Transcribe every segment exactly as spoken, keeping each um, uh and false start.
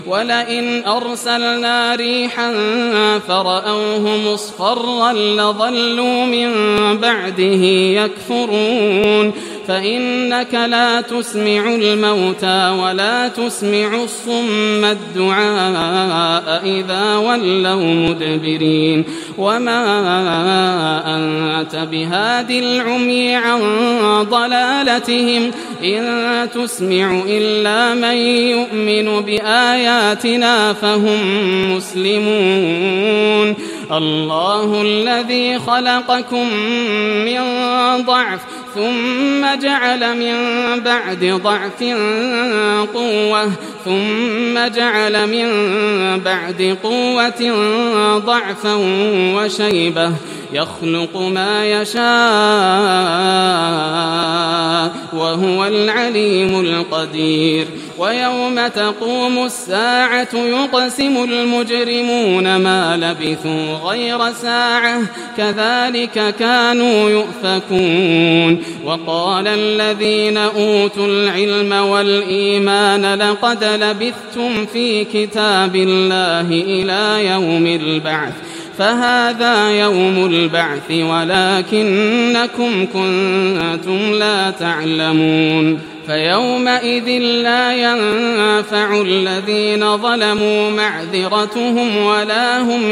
ولئن أرسلنا ريحا فرأوه مصفرا لظلوا من بعده يكفرون فإنك لا تسمع الموتى ولا تسمع الصم الدعاء إذا ولوا مدبرين وما أنت بهاد العمي عن ضلالتهم إن تسمع إلا من يؤمن بآياتنا فهم مسلمون الله الذي خلقكم من ضعف ثم جعل من بعد ضعف قوة ثم جعل من بعد قوة ضعفا وشيبة يخلق ما يشاء وهو العليم القدير ويوم تقوم الساعة يقسم المجرمون ما لبثوا غير ساعة كذلك كانوا يؤفكون وقال الذين أوتوا العلم والإيمان لقد لبثتم في كتاب الله إلى يوم البعث فهذا يوم البعث ولكنكم كنتم لا تعلمون فيومئذ لا ينفع الذين ظلموا معذرتهم ولا هم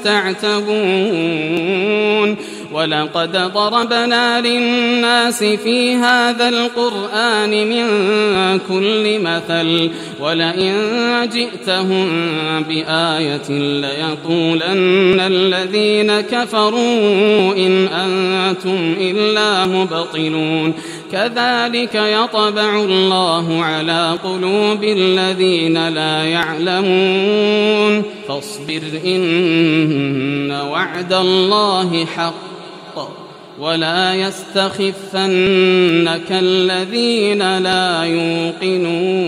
يستعتبون ولقد ضربنا للناس في هذا القرآن من كل مثل ولئن جئتهم بآية ليقولن الذين كفروا إن أنتم إلا مبطلون كذلك يطبع الله على قلوب الذين لا يعلمون فاصبر إن وعد الله حق ولا يستخفنك الذين لا يوقنون